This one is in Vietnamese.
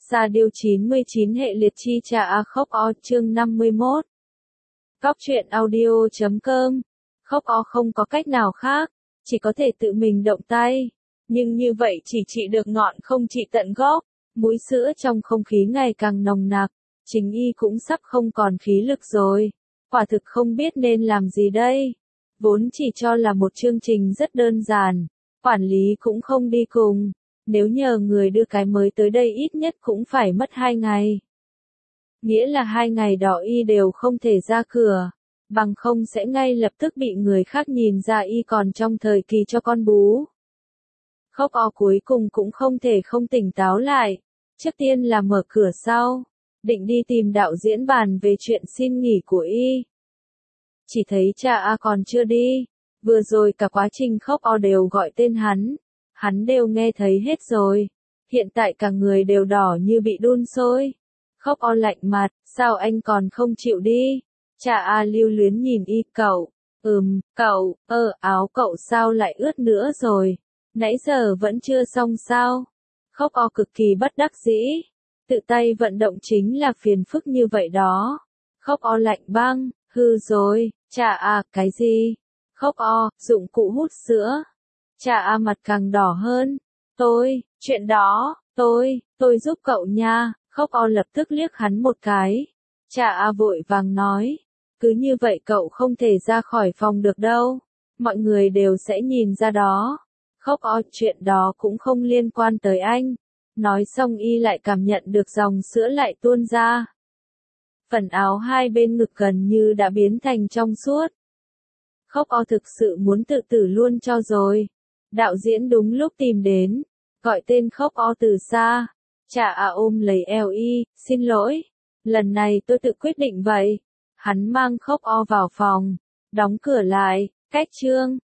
Sa điêu 99 hệ liệt chi trà a khóc o chương 51. Góc truyện audio.com. Khóc o không có cách nào khác, chỉ có thể tự mình động tay. Nhưng như vậy chỉ trị được ngọn không trị tận gốc. Mũi sữa trong không khí ngày càng nồng nặc, chính y cũng sắp không còn khí lực rồi. Quả thực không biết nên làm gì đây. Vốn chỉ cho là một chương trình rất đơn giản, quản lý cũng không đi cùng. Nếu nhờ người đưa cái mới tới đây ít nhất cũng phải mất 2 ngày. Nghĩa là 2 ngày đó y đều không thể ra cửa, bằng không sẽ ngay lập tức bị người khác nhìn ra y còn trong thời kỳ cho con bú. Khóc o cuối cùng cũng không thể không tỉnh táo lại, trước tiên là mở cửa sau, định đi tìm đạo diễn bàn về chuyện xin nghỉ của y. Chỉ thấy cha A còn chưa đi, vừa rồi cả quá trình khóc o đều gọi tên hắn đều nghe thấy hết rồi, hiện tại cả người đều đỏ như bị đun sôi. Khóc o lạnh mặt, sao anh còn không chịu đi? Cha A lưu luyến nhìn y, cậu, cậu, áo cậu sao lại ướt nữa rồi? Nãy giờ vẫn chưa xong sao? Khóc o cực kỳ bất đắc dĩ, tự tay vận động chính là phiền phức như vậy đó. Khóc o lạnh băng, hư rồi, cha A, cái gì? Khóc o, dụng cụ hút sữa. Cha A mặt càng đỏ hơn, chuyện đó, tôi giúp cậu nha. Khóc o lập tức liếc hắn một cái. Cha A vội vàng nói, cứ như vậy cậu không thể ra khỏi phòng được đâu, mọi người đều sẽ nhìn ra đó. Khóc o, chuyện đó cũng không liên quan tới anh. Nói xong y lại cảm nhận được dòng sữa lại tuôn ra. Phần áo hai bên ngực gần như đã biến thành trong suốt. Khóc o thực sự muốn tự tử luôn cho rồi. Đạo diễn đúng lúc tìm đến, gọi tên khóc o từ xa. Cha A ôm lấy eo y, xin lỗi, lần này tôi tự quyết định vậy. Hắn mang khóc o vào phòng, đóng cửa lại, cách chương.